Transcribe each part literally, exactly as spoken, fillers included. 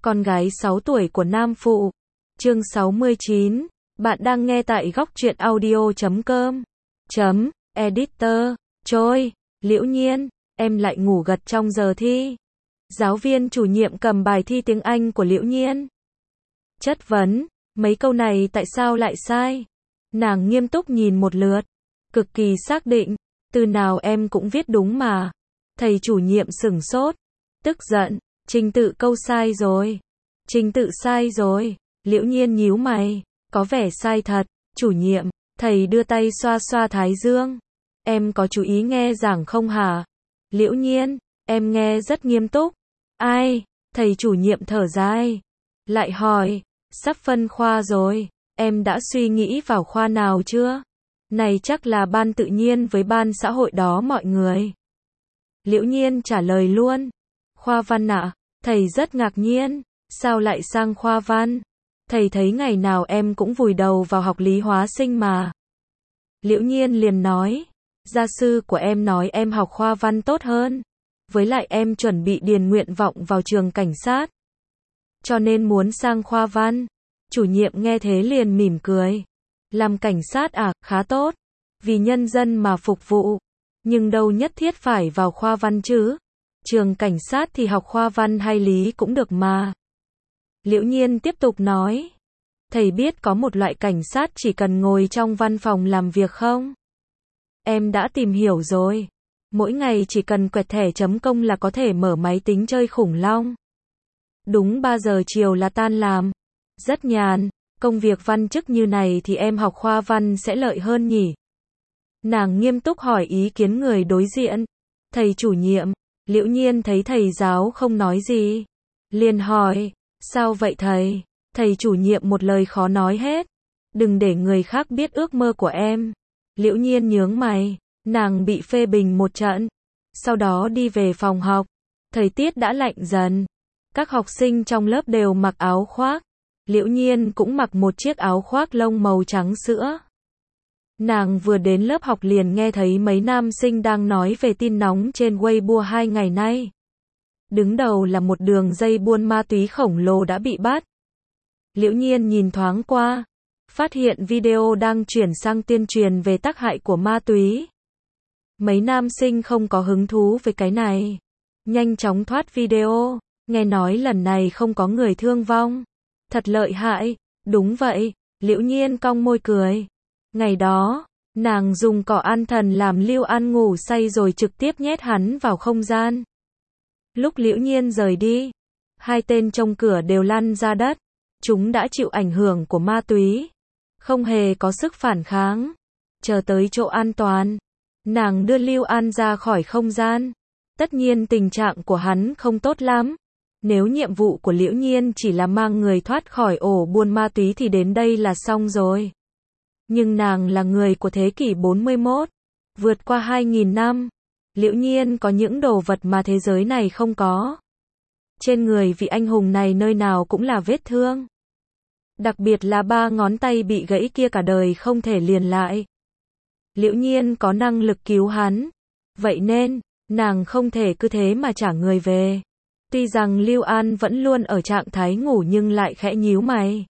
con gái sáu tuổi của Nam Phụ. Chương sáu mươi chín. Bạn đang nghe tại góc truyện audio chấm com. Chấm, editor. Trôi, Liễu Nhiên, em lại ngủ gật trong giờ thi. Giáo viên chủ nhiệm cầm bài thi tiếng Anh của Liễu Nhiên. Chất vấn, mấy câu này tại sao lại sai? Nàng nghiêm túc nhìn một lượt, cực kỳ xác định, từ nào em cũng viết đúng mà. Thầy chủ nhiệm sửng sốt, tức giận, trình tự câu sai rồi. Trình tự sai rồi, Liễu Nhiên nhíu mày, có vẻ sai thật. Chủ nhiệm, thầy đưa tay xoa xoa thái dương. Em có chú ý nghe giảng không hả? Liễu Nhiên, em nghe rất nghiêm túc. Ai? Thầy chủ nhiệm thở dài. Lại hỏi, sắp phân khoa rồi, em đã suy nghĩ vào khoa nào chưa? Này chắc là ban tự nhiên với ban xã hội đó mọi người. Liễu Nhiên trả lời luôn. Khoa văn ạ? À? Thầy rất ngạc nhiên. Sao lại sang khoa văn? Thầy thấy ngày nào em cũng vùi đầu vào học lý hóa sinh mà. Liễu Nhiên liền nói. Gia sư của em nói em học khoa văn tốt hơn. Với lại em chuẩn bị điền nguyện vọng vào trường cảnh sát. Cho nên muốn sang khoa văn. Chủ nhiệm nghe thế liền mỉm cười. Làm cảnh sát à, khá tốt. Vì nhân dân mà phục vụ. Nhưng đâu nhất thiết phải vào khoa văn chứ. Trường cảnh sát thì học khoa văn hay lý cũng được mà. Liễu Nhiên tiếp tục nói. Thầy biết có một loại cảnh sát chỉ cần ngồi trong văn phòng làm việc không? Em đã tìm hiểu rồi. Mỗi ngày chỉ cần quẹt thẻ chấm công là có thể mở máy tính chơi khủng long. Đúng ba giờ chiều là tan làm. Rất nhàn. Công việc văn chức như này thì em học khoa văn sẽ lợi hơn nhỉ? Nàng nghiêm túc hỏi ý kiến người đối diện. Thầy chủ nhiệm. Liễu Nhiên thấy thầy giáo không nói gì. Liền hỏi. Sao vậy thầy? Thầy chủ nhiệm một lời khó nói hết. Đừng để người khác biết ước mơ của em. Liễu Nhiên nhướng mày. Nàng bị phê bình một trận. Sau đó đi về phòng học. Thời tiết đã lạnh dần. Các học sinh trong lớp đều mặc áo khoác. Liễu Nhiên cũng mặc một chiếc áo khoác lông màu trắng sữa. Nàng vừa đến lớp học liền nghe thấy mấy nam sinh đang nói về tin nóng trên Weibo hai ngày nay. Đứng đầu là một đường dây buôn ma túy khổng lồ đã bị bắt. Liễu Nhiên nhìn thoáng qua, phát hiện video đang chuyển sang tuyên truyền về tác hại của ma túy. Mấy nam sinh không có hứng thú với cái này. Nhanh chóng thoát video, nghe nói lần này không có người thương vong. Thật lợi hại, đúng vậy, Liễu Nhiên cong môi cười. Ngày đó, nàng dùng cỏ an thần làm Lưu An ngủ say rồi trực tiếp nhét hắn vào không gian. Lúc Liễu Nhiên rời đi, hai tên trông cửa đều lăn ra đất. Chúng đã chịu ảnh hưởng của ma túy, không hề có sức phản kháng. Chờ tới chỗ an toàn, nàng đưa Lưu An ra khỏi không gian. Tất nhiên tình trạng của hắn không tốt lắm. Nếu nhiệm vụ của Liễu Nhiên chỉ là mang người thoát khỏi ổ buôn ma túy thì đến đây là xong rồi. Nhưng nàng là người của thế kỷ bốn mươi mốt, vượt qua hai nghìn năm. Liễu Nhiên có những đồ vật mà thế giới này không có. Trên người vị anh hùng này nơi nào cũng là vết thương. Đặc biệt là ba ngón tay bị gãy kia cả đời không thể liền lại. Liễu Nhiên có năng lực cứu hắn. Vậy nên, nàng không thể cứ thế mà trả người về. Tuy rằng Lưu An vẫn luôn ở trạng thái ngủ nhưng lại khẽ nhíu mày.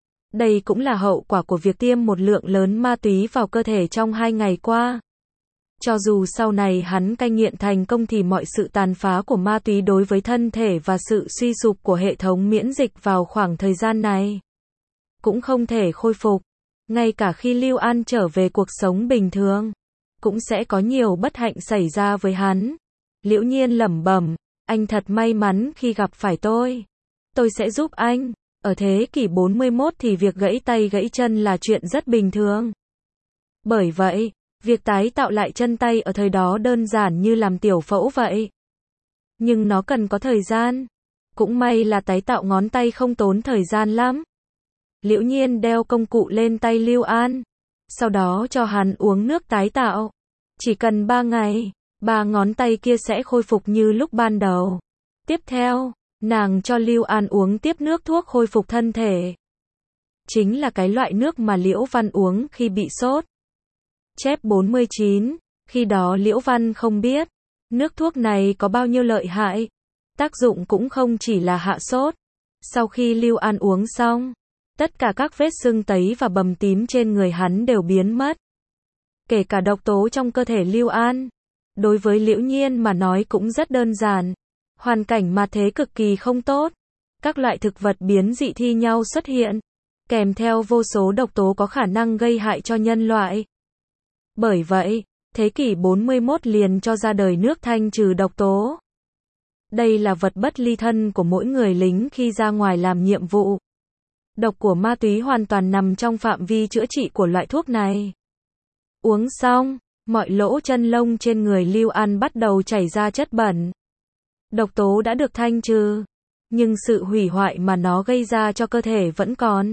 Đây cũng là hậu quả của việc tiêm một lượng lớn ma túy vào cơ thể trong hai ngày qua. Cho dù sau này hắn cai nghiện thành công thì mọi sự tàn phá của ma túy đối với thân thể và sự suy sụp của hệ thống miễn dịch vào khoảng thời gian này cũng không thể khôi phục. Ngay cả khi Lưu An trở về cuộc sống bình thường, cũng sẽ có nhiều bất hạnh xảy ra với hắn. Liễu Nhiên lẩm bẩm, anh thật may mắn khi gặp phải tôi. Tôi sẽ giúp anh. Ở thế kỷ bốn mươi mốt thì việc gãy tay gãy chân là chuyện rất bình thường. Bởi vậy, việc tái tạo lại chân tay ở thời đó đơn giản như làm tiểu phẫu vậy. Nhưng nó cần có thời gian. Cũng may là tái tạo ngón tay không tốn thời gian lắm. Liễu Nhiên đeo công cụ lên tay Lưu An. Sau đó cho hắn uống nước tái tạo. Chỉ cần ba ngày, ba ngón tay kia sẽ khôi phục như lúc ban đầu. Tiếp theo, nàng cho Lưu An uống tiếp nước thuốc khôi phục thân thể. Chính là cái loại nước mà Liễu Văn uống khi bị sốt. Chép bốn mươi chín, khi đó Liễu Văn không biết, nước thuốc này có bao nhiêu lợi hại. Tác dụng cũng không chỉ là hạ sốt, Sau khi Lưu An uống xong, tất cả các vết sưng tấy và bầm tím trên người hắn đều biến mất. Kể cả độc tố trong cơ thể Lưu An. Đối với Liễu Nhiên mà nói cũng rất đơn giản. Hoàn cảnh mà thế cực kỳ không tốt. Các loại thực vật biến dị thi nhau xuất hiện, kèm theo vô số độc tố có khả năng gây hại cho nhân loại. Bởi vậy, thế kỷ bốn mươi mốt liền cho ra đời nước thanh trừ độc tố. Đây là vật bất ly thân của mỗi người lính khi ra ngoài làm nhiệm vụ. Độc của ma túy hoàn toàn nằm trong phạm vi chữa trị của loại thuốc này. Uống xong, mọi lỗ chân lông trên người Lưu An bắt đầu chảy ra chất bẩn. Độc tố đã được thanh trừ, nhưng sự hủy hoại mà nó gây ra cho cơ thể vẫn còn.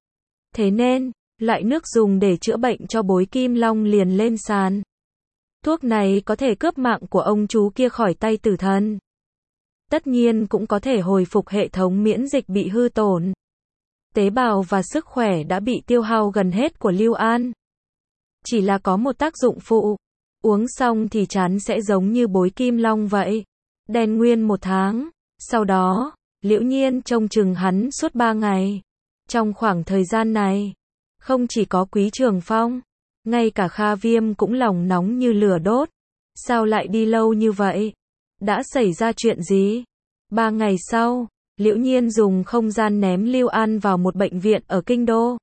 Thế nên, loại nước dùng để chữa bệnh cho bối kim long liền lên sàn. Thuốc này có thể cướp mạng của ông chú kia khỏi tay tử thần. Tất nhiên cũng có thể hồi phục hệ thống miễn dịch bị hư tổn. Tế bào và sức khỏe đã bị tiêu hao gần hết của Lưu An. Chỉ là có một tác dụng phụ. Uống xong thì trán sẽ giống như bối kim long vậy. Đen nguyên một tháng. Sau đó, Liễu Nhiên trông chừng hắn suốt ba ngày. Trong khoảng thời gian này, không chỉ có Quý Trường Phong, ngay cả Kha Viêm cũng lòng nóng như lửa đốt. Sao lại đi lâu như vậy? Đã xảy ra chuyện gì? Ba ngày sau, Liễu Nhiên dùng không gian ném Lưu An vào một bệnh viện ở Kinh Đô.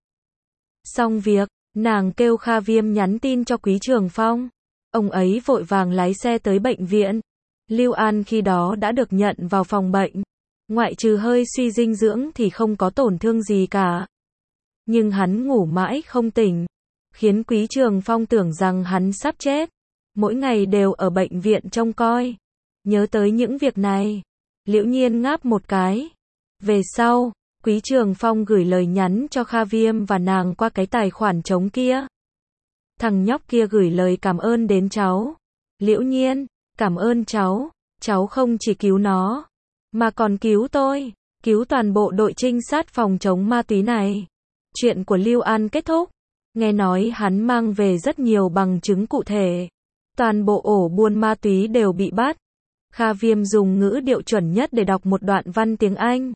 Xong việc, nàng kêu Kha Viêm nhắn tin cho Quý Trường Phong. Ông ấy vội vàng lái xe tới bệnh viện. Lưu An khi đó đã được nhận vào phòng bệnh. Ngoại trừ hơi suy dinh dưỡng thì không có tổn thương gì cả. Nhưng hắn ngủ mãi không tỉnh, khiến Quý Trường Phong tưởng rằng hắn sắp chết. Mỗi ngày đều ở bệnh viện trông coi. Nhớ tới những việc này, Liễu Nhiên ngáp một cái. Về sau, Quý Trường Phong gửi lời nhắn cho Kha Viêm và nàng qua cái tài khoản trống kia. Thằng nhóc kia gửi lời cảm ơn đến cháu. Liễu Nhiên, cảm ơn cháu. Cháu không chỉ cứu nó, mà còn cứu tôi, cứu toàn bộ đội trinh sát phòng chống ma túy này. Chuyện của Lưu An kết thúc. Nghe nói hắn mang về rất nhiều bằng chứng cụ thể. Toàn bộ ổ buôn ma túy đều bị bắt. Kha Viêm dùng ngữ điệu chuẩn nhất để đọc một đoạn văn tiếng Anh.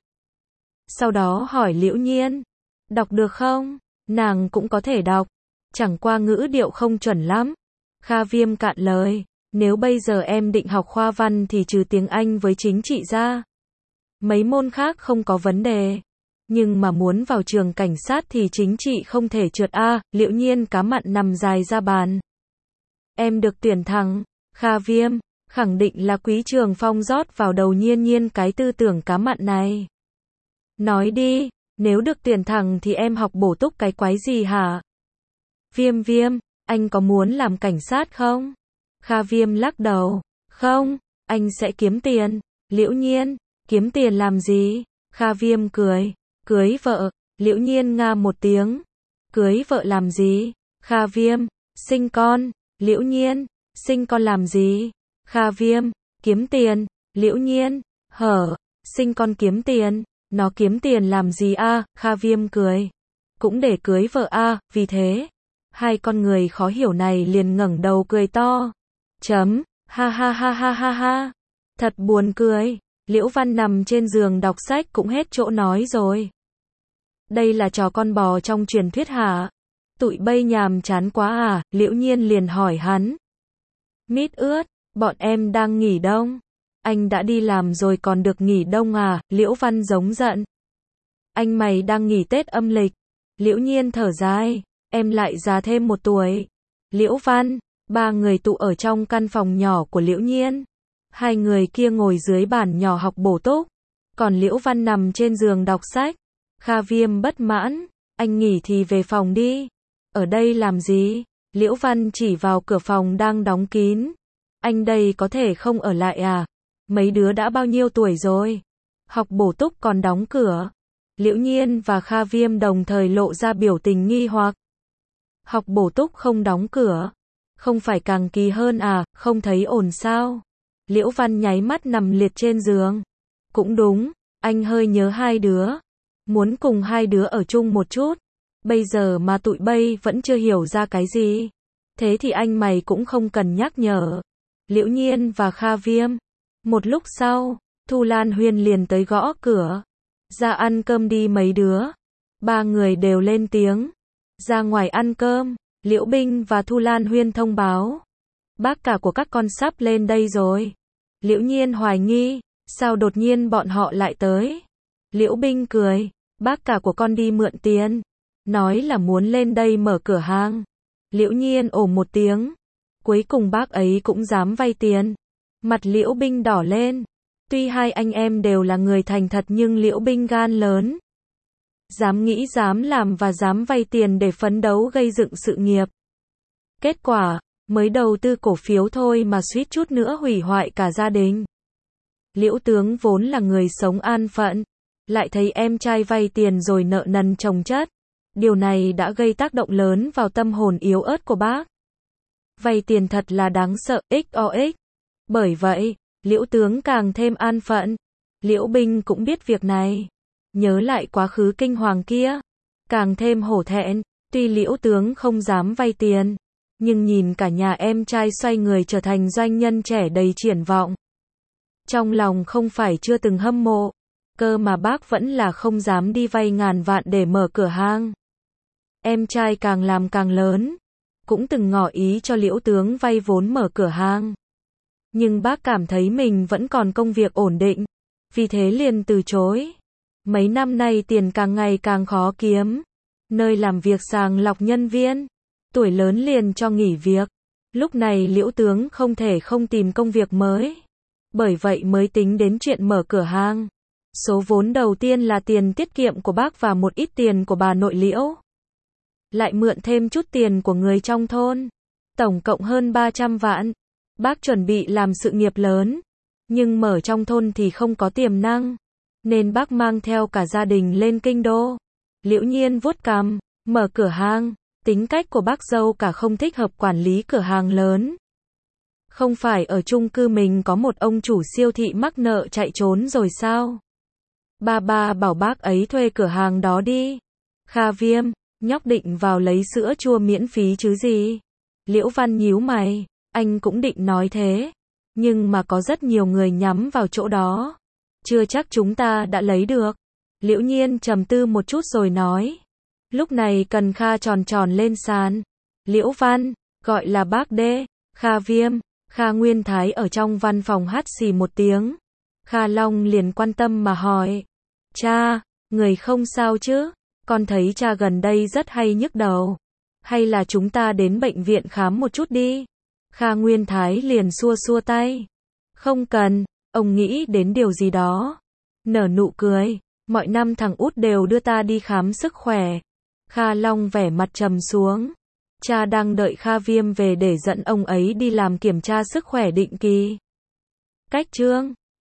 Sau đó hỏi Liễu Nhiên, đọc được không? Nàng cũng có thể đọc, chẳng qua ngữ điệu không chuẩn lắm. Kha Viêm cạn lời, nếu bây giờ em định học khoa văn thì trừ tiếng Anh với chính trị ra, mấy môn khác không có vấn đề. Nhưng mà muốn vào trường cảnh sát thì chính trị không thể trượt a. Liễu Nhiên cá mặn nằm dài ra bàn. Em được tuyển thẳng. Kha Viêm, khẳng định là Quý Trường Phong rót vào đầu Nhiên Nhiên cái tư tưởng cá mặn này. Nói đi, nếu được tuyển thẳng thì em học bổ túc cái quái gì hả? Viêm Viêm, anh có muốn làm cảnh sát không? Kha Viêm lắc đầu, không, anh sẽ kiếm tiền. Liễu Nhiên, kiếm tiền làm gì? Kha Viêm cười, cưới vợ. Liễu Nhiên nga một tiếng, cưới vợ làm gì? Kha Viêm, sinh con. Liễu Nhiên, sinh con làm gì? Kha Viêm, kiếm tiền. Liễu Nhiên, hở, sinh con kiếm tiền, nó kiếm tiền làm gì a? À? Kha Viêm cười, cũng để cưới vợ a. À? Vì thế, hai con người khó hiểu này liền ngẩng đầu cười to. Chấm, ha ha ha ha ha ha. Thật buồn cười. Liễu Văn nằm trên giường đọc sách cũng hết chỗ nói rồi. Đây là trò con bò trong truyền thuyết hả? Tụi bay nhàm chán quá à? Liễu Nhiên liền hỏi hắn. Mít ướt, bọn em đang nghỉ đông. Anh đã đi làm rồi còn được nghỉ đông à? Liễu Văn giống giận. Anh mày đang nghỉ Tết âm lịch. Liễu Nhiên thở dài. Em lại già thêm một tuổi. Liễu Văn, ba người tụ ở trong căn phòng nhỏ của Liễu Nhiên. Hai người kia ngồi dưới bàn nhỏ học bổ túc. Còn Liễu Văn nằm trên giường đọc sách. Kha Viêm bất mãn. Anh nghỉ thì về phòng đi. Ở đây làm gì? Liễu Văn chỉ vào cửa phòng đang đóng kín. Anh đây có thể không ở lại à? Mấy đứa đã bao nhiêu tuổi rồi? Học bổ túc còn đóng cửa. Liễu Nhiên và Kha Viêm đồng thời lộ ra biểu tình nghi hoặc. Học bổ túc không đóng cửa. Không phải càng kỳ hơn à? Không thấy ổn sao? Liễu Văn nháy mắt nằm liệt trên giường. Cũng đúng, anh hơi nhớ hai đứa. Muốn cùng hai đứa ở chung một chút. Bây giờ mà tụi bay vẫn chưa hiểu ra cái gì. Thế thì anh mày cũng không cần nhắc nhở. Liễu Nhiên và Kha Viêm. Một lúc sau, Thu Lan Huyên liền tới gõ cửa. Ra ăn cơm đi mấy đứa. Ba người đều lên tiếng. Ra ngoài ăn cơm, Liễu Binh và Thu Lan Huyên thông báo. Bác cả của các con sắp lên đây rồi. Liễu Nhiên hoài nghi, sao đột nhiên bọn họ lại tới? Liễu Binh cười, bác cả của con đi mượn tiền, nói là muốn lên đây mở cửa hàng. Liễu Nhiên ồ một tiếng, cuối cùng bác ấy cũng dám vay tiền. Mặt Liễu Binh đỏ lên, tuy hai anh em đều là người thành thật nhưng Liễu Binh gan lớn. Dám nghĩ dám làm và dám vay tiền để phấn đấu gây dựng sự nghiệp. Kết quả, mới đầu tư cổ phiếu thôi mà suýt chút nữa hủy hoại cả gia đình. Liễu Tướng vốn là người sống an phận, lại thấy em trai vay tiền rồi nợ nần chồng chất. Điều này đã gây tác động lớn vào tâm hồn yếu ớt của bác. Vay tiền thật là đáng sợ, ích o ích. Bởi vậy, Liễu Tướng càng thêm an phận. Liễu Binh cũng biết việc này. Nhớ lại quá khứ kinh hoàng kia, càng thêm hổ thẹn. Tuy Liễu Tướng không dám vay tiền, nhưng nhìn cả nhà em trai xoay người trở thành doanh nhân trẻ đầy triển vọng. Trong lòng không phải chưa từng hâm mộ, cơ mà bác vẫn là không dám đi vay ngàn vạn để mở cửa hàng. Em trai càng làm càng lớn, cũng từng ngỏ ý cho Liễu Tướng vay vốn mở cửa hàng. Nhưng bác cảm thấy mình vẫn còn công việc ổn định, vì thế liền từ chối. Mấy năm nay tiền càng ngày càng khó kiếm, nơi làm việc sàng lọc nhân viên, tuổi lớn liền cho nghỉ việc. Lúc này Liễu Tướng không thể không tìm công việc mới, bởi vậy mới tính đến chuyện mở cửa hàng. Số vốn đầu tiên là tiền tiết kiệm của bác và một ít tiền của bà nội Liễu. Lại mượn thêm chút tiền của người trong thôn, tổng cộng hơn ba trăm vạn. Bác chuẩn bị làm sự nghiệp lớn, nhưng mở trong thôn thì không có tiềm năng, nên bác mang theo cả gia đình lên kinh đô. Liễu Nhiên vuốt cằm, mở cửa hàng, tính cách của bác dâu cả không thích hợp quản lý cửa hàng lớn. Không phải ở chung cư mình có một ông chủ siêu thị mắc nợ chạy trốn rồi sao? Ba ba bảo bác ấy thuê cửa hàng đó đi. Kha Viêm, nhóc định vào lấy sữa chua miễn phí chứ gì? Liễu Văn nhíu mày, anh cũng định nói thế, nhưng mà có rất nhiều người nhắm vào chỗ đó. Chưa chắc chúng ta đã lấy được. Liễu Nhiên trầm tư một chút rồi nói. Lúc này cần Kha tròn tròn lên sàn. Liễu Văn, gọi là bác đê. Kha Viêm, Kha Nguyên Thái ở trong văn phòng hắt xì một tiếng. Kha Long liền quan tâm mà hỏi. Cha, người không sao chứ? Con thấy cha gần đây rất hay nhức đầu. Hay là chúng ta đến bệnh viện khám một chút đi? Kha Nguyên Thái liền xua xua tay. Không cần, ông nghĩ đến điều gì đó. Nở nụ cười, mọi năm thằng út đều đưa ta đi khám sức khỏe. Kha Long vẻ mặt trầm xuống. Cha đang đợi Kha Viêm về để dẫn ông ấy đi làm kiểm tra sức khỏe định kỳ. Cách chương